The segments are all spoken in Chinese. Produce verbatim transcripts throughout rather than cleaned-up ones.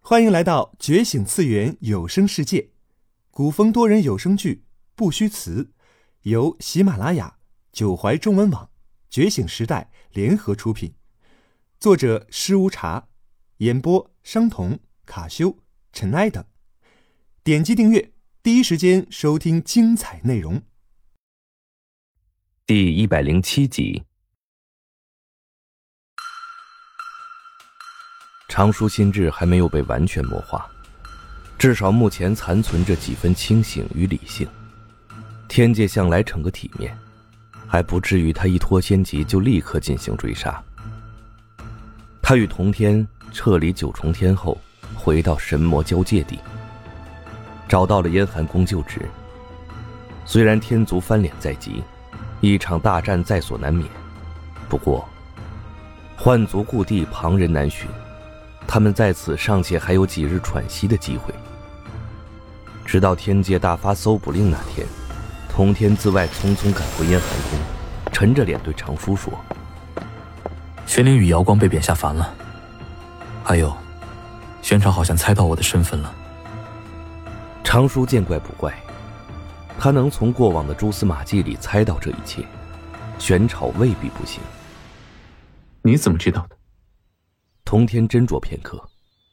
欢迎来到觉醒次元有声世界，古风多人有声剧不虚词，由喜马拉雅、九怀中文网、觉醒时代联合出品，作者施无茶，演播商童、卡修、尘埃等。点击订阅，第一时间收听精彩内容。 第一百零七集。常叔心智还没有被完全魔化，至少目前残存着几分清醒与理性。天界向来逞个体面，还不至于他一脱仙籍就立刻进行追杀。他与同天撤离九重天后，回到神魔交界地，找到了燕寒宫就职。虽然天族翻脸在即，一场大战在所难免，不过幻族故地旁人难寻，他们在此尚且还有几日喘息的机会。直到天界大发搜捕令那天，同天自外匆匆赶回燕寒宫，沉着脸对常叔说： 玄灵与瑶光被贬下凡了，还有玄朝好像猜到我的身份了。 常叔见怪不怪，他能从过往的蛛丝马迹里猜到这一切，玄朝未必不行。 你怎么知道的？ 同天斟酌片刻，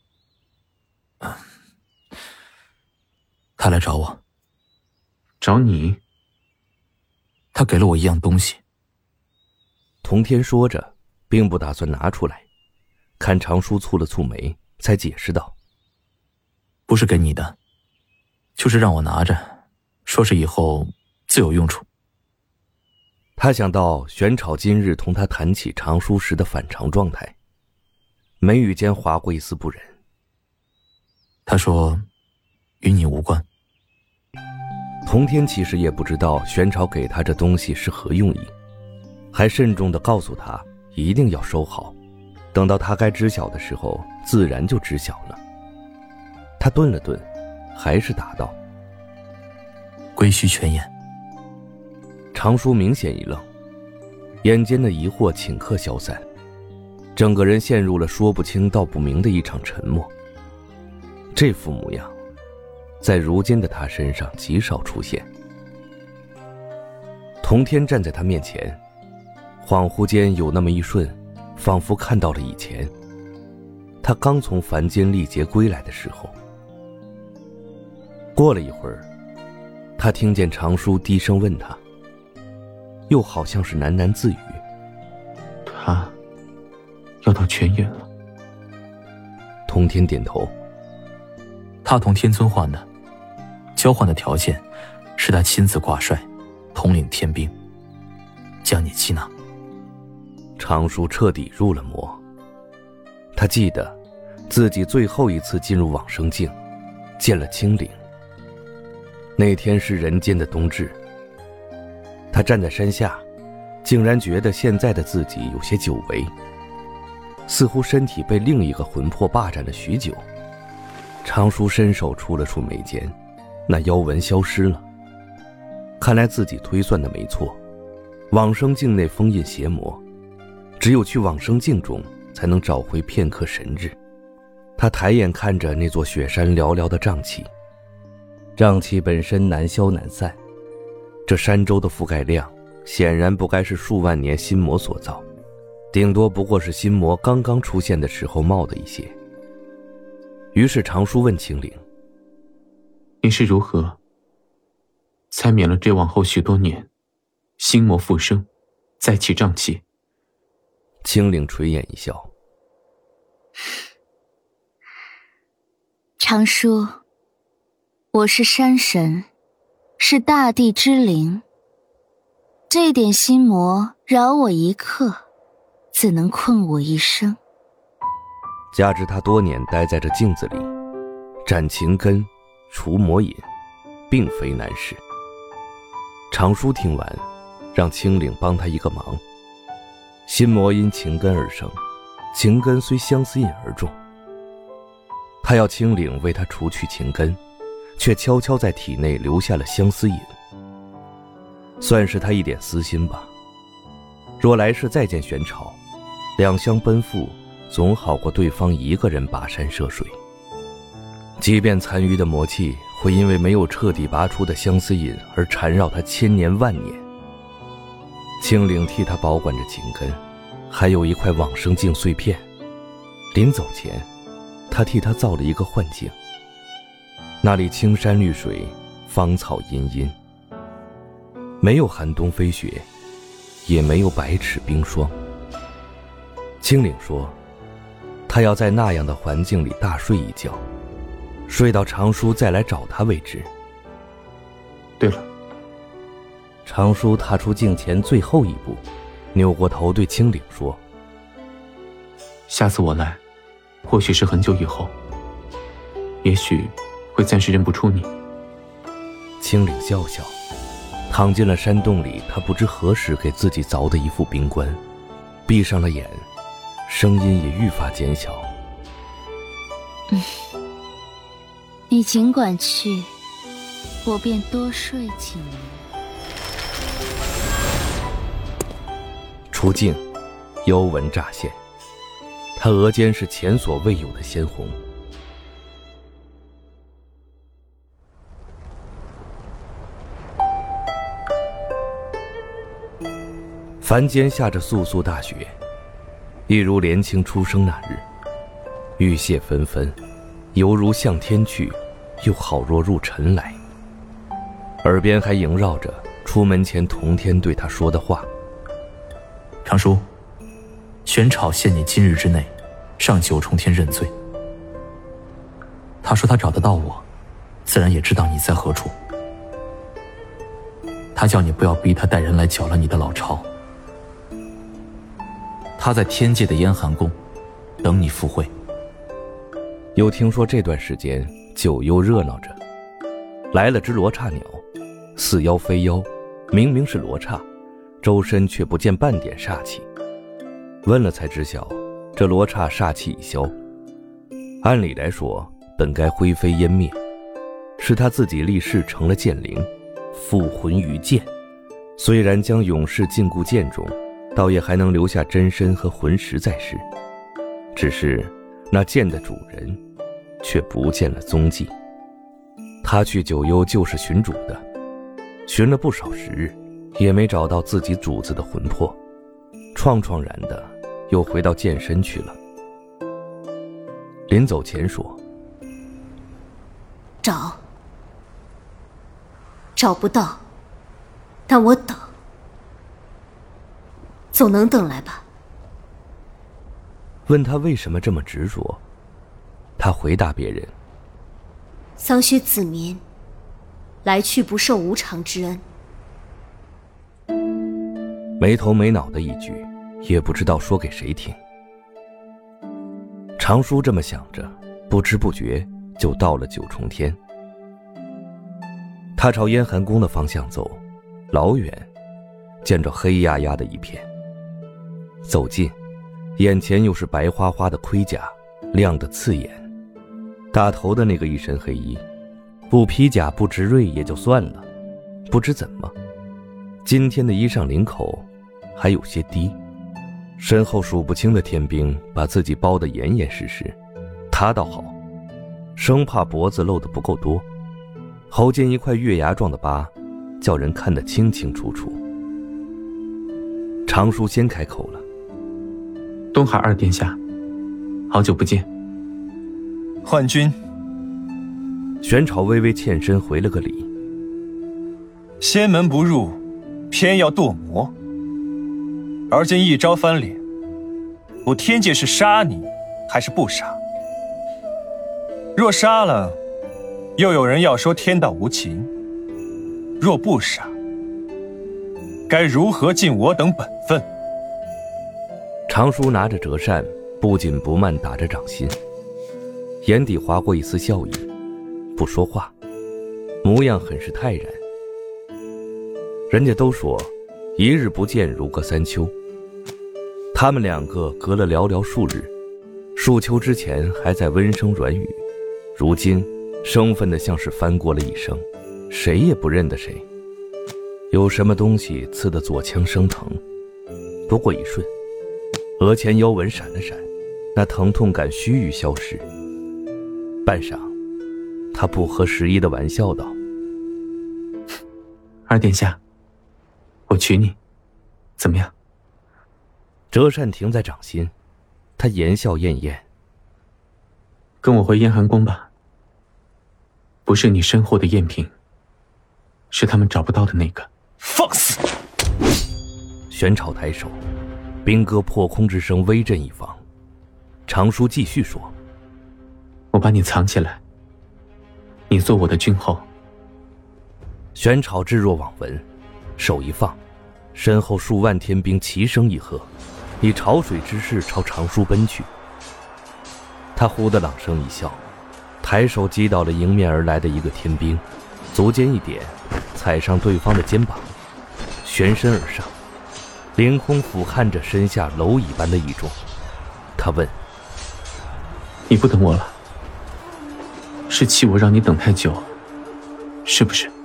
他来找我。 找你？ 他给了我一样东西。 同天说着并不打算拿出来，看常叔蹙了蹙眉，才解释道： 不是给你的，就是让我拿着，说是以后自有用处。 他想到玄朝今日同他谈起常叔时的反常状态，眉宇间划过一丝不忍。 他说与你无关。 同天其实也不知道玄朝给他这东西是何用意，还慎重地告诉他一定要收好，等到他该知晓的时候自然就知晓了。他顿了顿，还是答道： 归须全言。 常叔明显一愣，眼间的疑惑顷刻消散，整个人陷入了说不清道不明的一场沉默。这副模样在如今的他身上极少出现。同天站在他面前，恍惚间有那么一瞬，仿佛看到了以前他刚从凡间历劫归来的时候。过了一会儿，他听见常叔低声问他，又好像是喃喃自语： 他要到泉眼了。 同天点头。 他同天尊换的，交换的条件是他亲自挂帅，统领天兵，将你缉拿。 常叔彻底入了魔。他记得自己最后一次进入往生境，见了青灵。那天是人间的冬至，他站在山下，竟然觉得现在的自己有些久违，似乎身体被另一个魂魄霸占了许久。常叔伸手触了触眉间，那妖纹消失了。看来自己推算的没错，往生境内封印邪魔，只有去往生境中才能找回片刻神智。他抬眼看着那座雪山寥寥的瘴气，瘴气本身难消难散，这山周的覆盖量显然不该是数万年心魔所造，顶多不过是心魔刚刚出现的时候冒的一些。于是常叔问青灵： 你是如何猜免了这往后许多年心魔复生，再起瘴气？ 青灵垂眼一笑： 常叔，我是山神，是大地之灵，这点心魔扰我一刻，怎能困我一生？ 加之他多年待在这镜子里，斩情根，除魔瘾，并非难事。常叔听完，让青灵帮他一个忙。心魔因情根而生，情根虽相思引而种，他要青灵为他除去情根，却悄悄在体内留下了相思引，算是他一点私心吧。若来世再见玄朝，两相奔赴总好过对方一个人跋山涉水。 即便残余的魔气会因为没有彻底拔出的相思引而缠绕他千年万年。青灵替他保管着情根，还有一块往生镜碎片。临走前，他替他造了一个幻境，那里青山绿水，芳草茵茵，没有寒冬飞雪，也没有百尺冰霜。青灵说，他要在那样的环境里大睡一觉，睡到常叔再来找他为止。 对了， 常叔踏出镜前最后一步，扭过头对青灵说， 下次我来，或许是很久以后，也许会暂时认不出你。 青灵笑笑，躺进了山洞里他不知何时给自己凿的一副冰棺，闭上了眼，声音也愈发减小。 嗯，你尽管去，我便多睡几年。 出镜，幽纹乍现，他额间是前所未有的鲜红。凡间下着簌簌大雪，一如莲青出生那日，玉屑纷纷，犹如向天去，又好若入尘来。耳边还萦绕着出门前童天对他说的话： 常叔，玄草限你今日之内上九重天认罪。他说他找得到我，自然也知道你在何处。他叫你不要逼他带人来搅乱你的老巢。他在天界的燕寒宫等你赴会。 又听说这段时间九幽热闹着，来了只罗刹鸟，似妖非妖，明明是罗刹，周身却不见半点煞气。问了才知晓，这罗刹煞气已消，按理来说本该灰飞烟灭，是他自己立誓成了剑灵，附魂于剑，虽然将永世禁锢剑中，倒也还能留下真身和魂石在世，只是那剑的主人却不见了踪迹。他去九幽就是寻主的，寻了不少时日，也没找到自己主子的魂魄，怆怆然的又回到剑身去了。临走前说， 找找不到，但我等总能等来吧。 问他为什么这么执着，他回答别人： 桑须子民，来去不受无常之恩。 没头没脑的一句，也不知道说给谁听。常叔这么想着，不知不觉就到了九重天。他朝燕寒宫的方向走，老远见着黑压压的一片，走近，眼前又是白花花的盔甲，亮得刺眼。打头的那个一身黑衣，不披甲不执锐也就算了，不知怎么今天的衣裳领口还有些低，身后数不清的天兵把自己包得严严实实。他倒好，生怕脖子露得不够多，喉间一块月牙状的疤，叫人看得清清楚楚。常叔先开口了： 东海二殿下，好久不见。 幻君。 玄朝微微欠身回了个礼： 仙门不入，偏要堕魔。而今一朝翻脸，我天界是杀你还是不杀？若杀了，又有人要说天道无情；若不杀，该如何尽我等本分？ 常叔拿着折扇，不紧不慢打着掌心，眼底划过一丝笑意，不说话，模样很是泰然。人家都说一日不见如隔三秋，他们两个隔了寥寥数日，数秋之前还在温声软语，如今生分的像是翻过了一生，谁也不认得谁。有什么东西刺得左腔生疼，不过一瞬，额前幽纹闪了闪，那疼痛感须臾消失。半晌， 他不合时宜的玩笑道：“ 二殿下，我娶你，怎么样？” 折扇停在掌心，他言笑晏晏：“ 跟我回燕寒宫吧。不是你身后的燕嫔，是他们找不到的那个。” 放肆！玄朝抬手，兵戈破空之声威震一方。常叔继续说：“ 我把你藏起来，你做我的君后。” 玄朝置若罔闻，手一放，身后数万天兵齐声一喝，以潮水之势朝常叔奔去。他忽地朗声一笑，抬手击倒了迎面而来的一个天兵，足尖一点，踩上对方的肩膀，旋身而上，凌空俯瞰着身下蝼蚁般的一众。他问：“ 你不等我了？是气我让你等太久，是不是？”